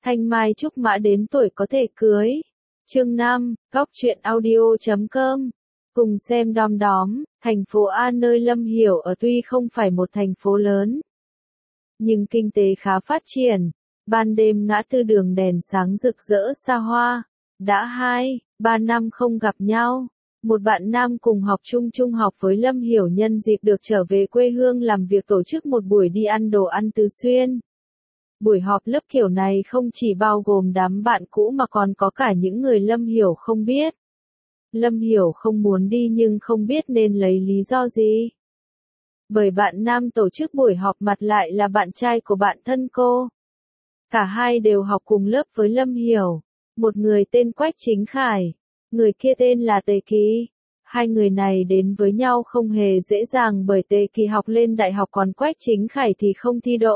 Thanh mai trúc mã đến tuổi có thể cưới. Chương 5, Góc truyện audio.com. Cùng xem đom đóm, thành phố A nơi Lâm Hiểu ở tuy không phải một thành phố lớn, nhưng kinh tế khá phát triển. Ban đêm ngã tư đường đèn sáng rực rỡ xa hoa. Đã 2-3 năm không gặp nhau. Một bạn nam cùng học chung trung học với Lâm Hiểu nhân dịp được trở về quê hương làm việc tổ chức một buổi đi ăn đồ ăn Tứ Xuyên. Buổi họp lớp kiểu này không chỉ bao gồm đám bạn cũ mà còn có cả những người Lâm Hiểu không biết. Lâm Hiểu không muốn đi nhưng không biết nên lấy lý do gì. Bởi bạn nam tổ chức buổi họp mặt lại là bạn trai của bạn thân cô. Cả hai đều học cùng lớp với Lâm Hiểu. Một người tên Quách Chính Khải, người kia tên là Tề Kỳ. Hai người này đến với nhau không hề dễ dàng bởi Tề Kỳ học lên đại học còn Quách Chính Khải thì không thi đỗ.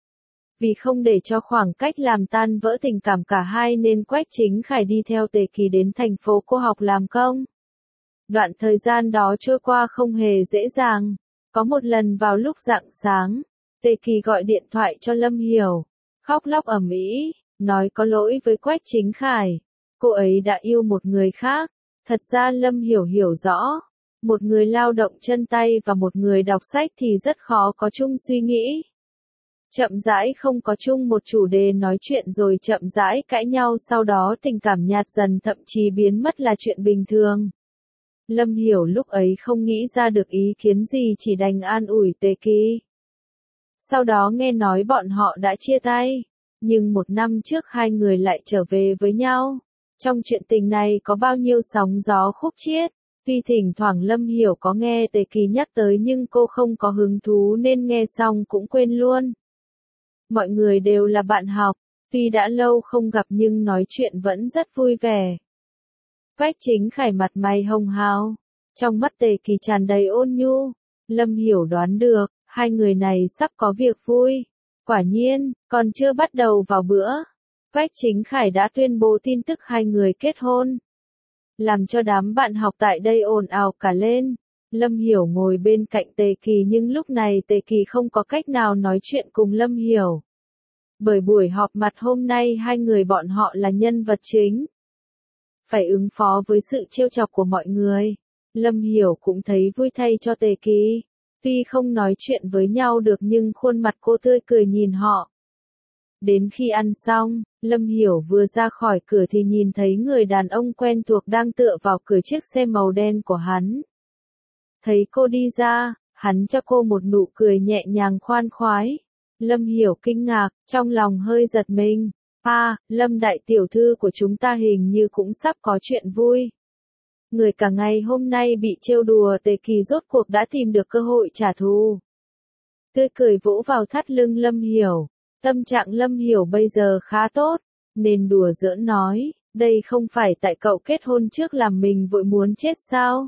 Vì không để cho khoảng cách làm tan vỡ tình cảm cả hai nên Quách Chính Khải đi theo Tề Kỳ đến thành phố cô học làm công. Đoạn thời gian đó trôi qua không hề dễ dàng. Có một lần vào lúc rạng sáng, Tề Kỳ gọi điện thoại cho Lâm Hiểu, khóc lóc ầm ĩ, nói có lỗi với Quách Chính Khải. Cô ấy đã yêu một người khác. Thật ra Lâm Hiểu hiểu rõ, một người lao động chân tay và một người đọc sách thì rất khó có chung suy nghĩ. Chậm rãi không có chung một chủ đề nói chuyện rồi chậm rãi cãi nhau sau đó tình cảm nhạt dần thậm chí biến mất là chuyện bình thường. Lâm Hiểu lúc ấy không nghĩ ra được ý kiến gì chỉ đành an ủi Tề Kỳ. Sau đó nghe nói bọn họ đã chia tay, nhưng một năm trước hai người lại trở về với nhau. Trong chuyện tình này có bao nhiêu sóng gió khúc chiết, tuy thỉnh thoảng Lâm Hiểu có nghe Tề Kỳ nhắc tới nhưng cô không có hứng thú nên nghe xong cũng quên luôn. Mọi người đều là bạn học, tuy đã lâu không gặp nhưng nói chuyện vẫn rất vui vẻ. Quách Chính Khải mặt mày hồng hào, trong mắt Tề Kỳ tràn đầy ôn nhu. Lâm Hiểu đoán được, hai người này sắp có việc vui. Quả nhiên, còn chưa bắt đầu vào bữa, Quách Chính Khải đã tuyên bố tin tức hai người kết hôn. Làm cho đám bạn học tại đây ồn ào cả lên. Lâm Hiểu ngồi bên cạnh Tề Kỳ nhưng lúc này Tề Kỳ không có cách nào nói chuyện cùng Lâm Hiểu. Bởi buổi họp mặt hôm nay hai người bọn họ là nhân vật chính. Phải ứng phó với sự trêu chọc của mọi người. Lâm Hiểu cũng thấy vui thay cho Tề Kỳ. Tuy không nói chuyện với nhau được nhưng khuôn mặt cô tươi cười nhìn họ. Đến khi ăn xong, Lâm Hiểu vừa ra khỏi cửa thì nhìn thấy người đàn ông quen thuộc đang tựa vào cửa chiếc xe màu đen của hắn. Thấy cô đi ra, hắn cho cô một nụ cười nhẹ nhàng khoan khoái. Lâm Hiểu kinh ngạc, trong lòng hơi giật mình. Lâm đại tiểu thư của chúng ta hình như cũng sắp có chuyện vui. Người cả ngày hôm nay bị trêu đùa Tề Kỳ rốt cuộc đã tìm được cơ hội trả thù. Tươi cười vỗ vào thắt lưng Lâm Hiểu. Tâm trạng Lâm Hiểu bây giờ khá tốt, nên đùa giỡn nói, đây không phải tại cậu kết hôn trước làm mình vội muốn chết sao?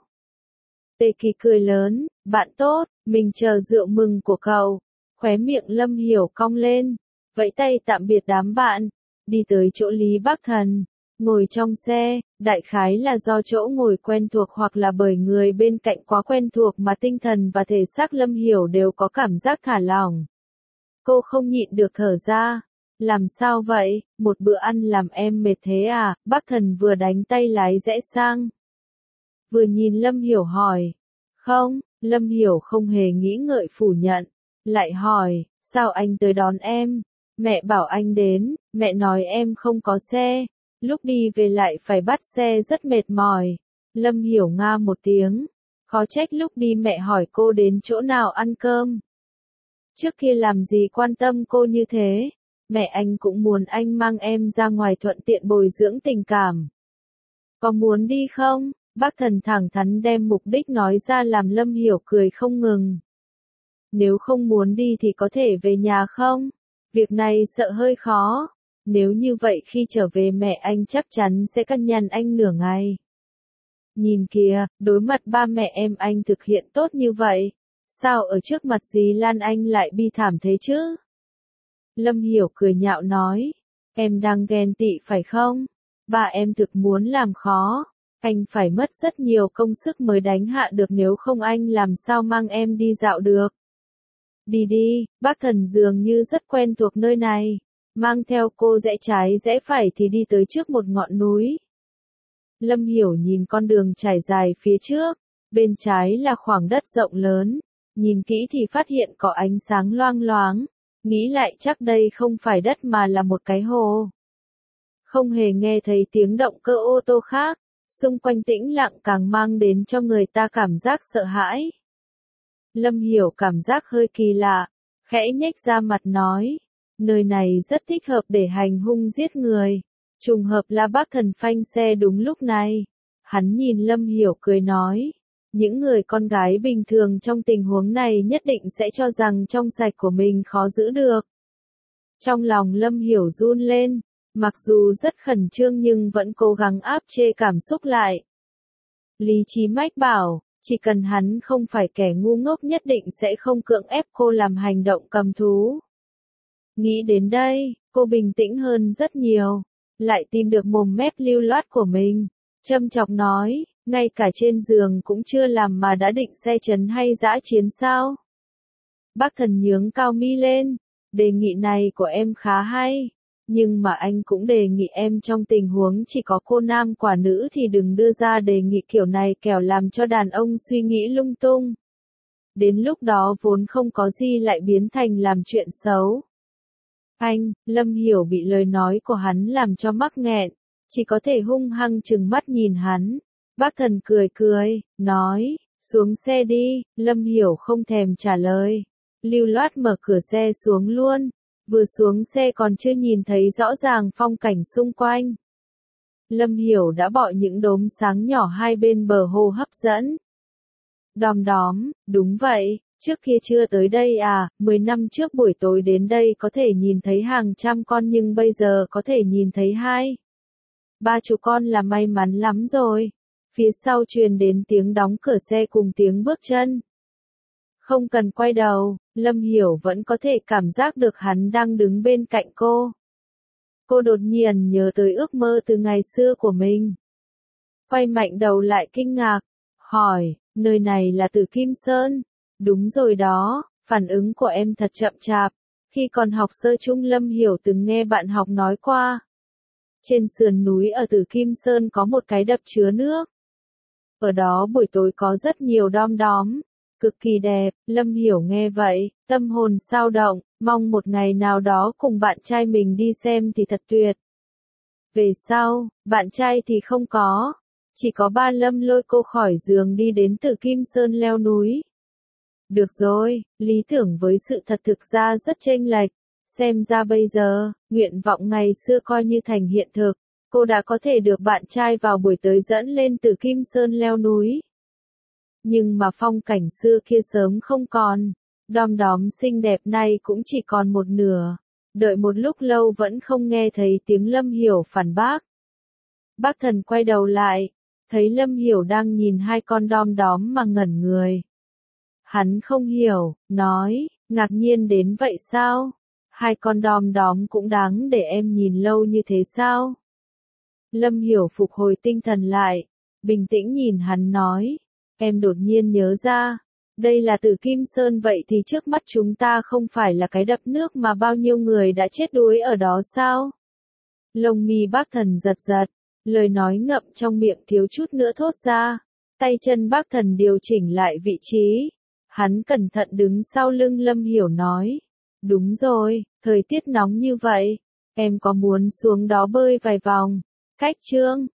Tề Kỳ cười lớn, bạn tốt, mình chờ rượu mừng của cậu. Khóe miệng Lâm Hiểu cong lên, vẫy tay tạm biệt đám bạn, đi tới chỗ Lý Bắc Thần, ngồi trong xe, đại khái là do chỗ ngồi quen thuộc hoặc là bởi người bên cạnh quá quen thuộc mà tinh thần và thể xác Lâm Hiểu đều có cảm giác thả lỏng. Cô không nhịn được thở ra. Làm sao vậy, một bữa ăn làm em mệt thế à? Bắc Thần vừa đánh tay lái rẽ sang, vừa nhìn Lâm Hiểu hỏi. Không, Lâm Hiểu không hề nghĩ ngợi phủ nhận. Lại hỏi, sao anh tới đón em? Mẹ bảo anh đến, mẹ nói em không có xe. Lúc đi về lại phải bắt xe rất mệt mỏi. Lâm Hiểu nga một tiếng. Khó trách lúc đi mẹ hỏi cô đến chỗ nào ăn cơm. Trước kia làm gì quan tâm cô như thế, mẹ anh cũng muốn anh mang em ra ngoài thuận tiện bồi dưỡng tình cảm. Có muốn đi không? Bác Thần thẳng thắn đem mục đích nói ra làm Lâm Hiểu cười không ngừng. Nếu không muốn đi thì có thể về nhà không? Việc này sợ hơi khó. Nếu như vậy khi trở về mẹ anh chắc chắn sẽ căn nhằn anh nửa ngày. Nhìn kìa, đối mặt ba mẹ em anh thực hiện tốt như vậy. Sao ở trước mặt dì Lan anh lại bi thảm thế chứ? Lâm Hiểu cười nhạo nói. Em đang ghen tị phải không? Ba em thực muốn làm khó. Anh phải mất rất nhiều công sức mới đánh hạ được nếu không anh làm sao mang em đi dạo được. Đi đi, bác Thần dường như rất quen thuộc nơi này. mang theo cô rẽ trái rẽ phải thì đi tới trước một ngọn núi. Lâm Hiểu nhìn con đường trải dài phía trước, bên trái là khoảng đất rộng lớn, nhìn kỹ thì phát hiện có ánh sáng loang loáng, nghĩ lại chắc đây không phải đất mà là một cái hồ. Không hề nghe thấy tiếng động cơ ô tô khác, xung quanh tĩnh lặng càng mang đến cho người ta cảm giác sợ hãi. Lâm Hiểu cảm giác hơi kỳ lạ, khẽ nhếch ra mặt nói, nơi này rất thích hợp để hành hung giết người. Trùng hợp là bác thần phanh xe đúng lúc này. Hắn nhìn Lâm Hiểu cười nói, những người con gái bình thường trong tình huống này nhất định sẽ cho rằng trong sạch của mình khó giữ được. Trong lòng Lâm Hiểu run lên, mặc dù rất khẩn trương nhưng vẫn cố gắng áp chế cảm xúc lại. Lý trí mách bảo, chỉ cần hắn không phải kẻ ngu ngốc nhất định sẽ không cưỡng ép cô làm hành động cầm thú. Nghĩ đến đây, cô bình tĩnh hơn rất nhiều, lại tìm được mồm mép lưu loát của mình, châm chọc nói, ngay cả trên giường cũng chưa làm mà đã định xe chấn hay dã chiến sao? Bác thần nhướng cao mi lên, đề nghị này của em khá hay, nhưng mà anh cũng đề nghị em trong tình huống chỉ có cô nam quả nữ thì đừng đưa ra đề nghị kiểu này kẻo làm cho đàn ông suy nghĩ lung tung. Đến lúc đó vốn không có gì lại biến thành làm chuyện xấu. Anh, Lâm Hiểu bị lời nói của hắn làm cho mắc nghẹn, chỉ có thể hung hăng trừng mắt nhìn hắn. Bác thần cười cười, nói, xuống xe đi, Lâm Hiểu không thèm trả lời. Lưu loát mở cửa xe xuống luôn, vừa xuống xe còn chưa nhìn thấy rõ ràng phong cảnh xung quanh. Lâm Hiểu đã bỏ những đốm sáng nhỏ hai bên bờ hồ hấp dẫn. Đom đóm, đúng vậy. Trước kia chưa tới đây à, 10 năm trước buổi tối đến đây có thể nhìn thấy hàng trăm con nhưng bây giờ có thể nhìn thấy 2-3 con là may mắn lắm rồi. Phía sau truyền đến tiếng đóng cửa xe cùng tiếng bước chân. Không cần quay đầu, Lâm Hiểu vẫn có thể cảm giác được hắn đang đứng bên cạnh cô. Cô đột nhiên nhớ tới ước mơ từ ngày xưa của mình. Quay mạnh đầu lại kinh ngạc, hỏi, nơi này là Tử Kim Sơn? Đúng rồi đó, phản ứng của em thật chậm chạp. Khi còn học sơ trung Lâm Hiểu từng nghe bạn học nói qua. Trên sườn núi ở Tử Kim Sơn có một cái đập chứa nước. Ở đó buổi tối có rất nhiều đom đóm, cực kỳ đẹp. Lâm Hiểu nghe vậy, tâm hồn xao động, mong một ngày nào đó cùng bạn trai mình đi xem thì thật tuyệt. Về sau, bạn trai thì không có. Chỉ có ba Lâm lôi cô khỏi giường đi đến Tử Kim Sơn leo núi. Được rồi, lý tưởng với sự thật thực ra rất chênh lệch. Xem ra bây giờ, nguyện vọng ngày xưa coi như thành hiện thực. Cô đã có thể được bạn trai vào buổi tới dẫn lên Tử Kim Sơn leo núi. Nhưng mà phong cảnh xưa kia sớm không còn. Đom đóm xinh đẹp này cũng chỉ còn một nửa. Đợi một lúc lâu vẫn không nghe thấy tiếng Lâm Hiểu phản bác. Bác thần quay đầu lại, thấy Lâm Hiểu đang nhìn hai con đom đóm mà ngẩn người. Hắn không hiểu, nói, ngạc nhiên đến vậy sao? Hai con đom đóm cũng đáng để em nhìn lâu như thế sao? Lâm Hiểu phục hồi tinh thần lại, bình tĩnh nhìn hắn nói, em đột nhiên nhớ ra, đây là Tử Kim Sơn vậy thì trước mắt chúng ta không phải là cái đập nước mà bao nhiêu người đã chết đuối ở đó sao? Lông mi bác thần giật giật, lời nói ngậm trong miệng thiếu chút nữa thốt ra, tay chân bác thần điều chỉnh lại vị trí. Hắn cẩn thận đứng sau lưng Lâm Hiểu nói, đúng rồi, thời tiết nóng như vậy, em có muốn xuống đó bơi vài vòng? Cách chương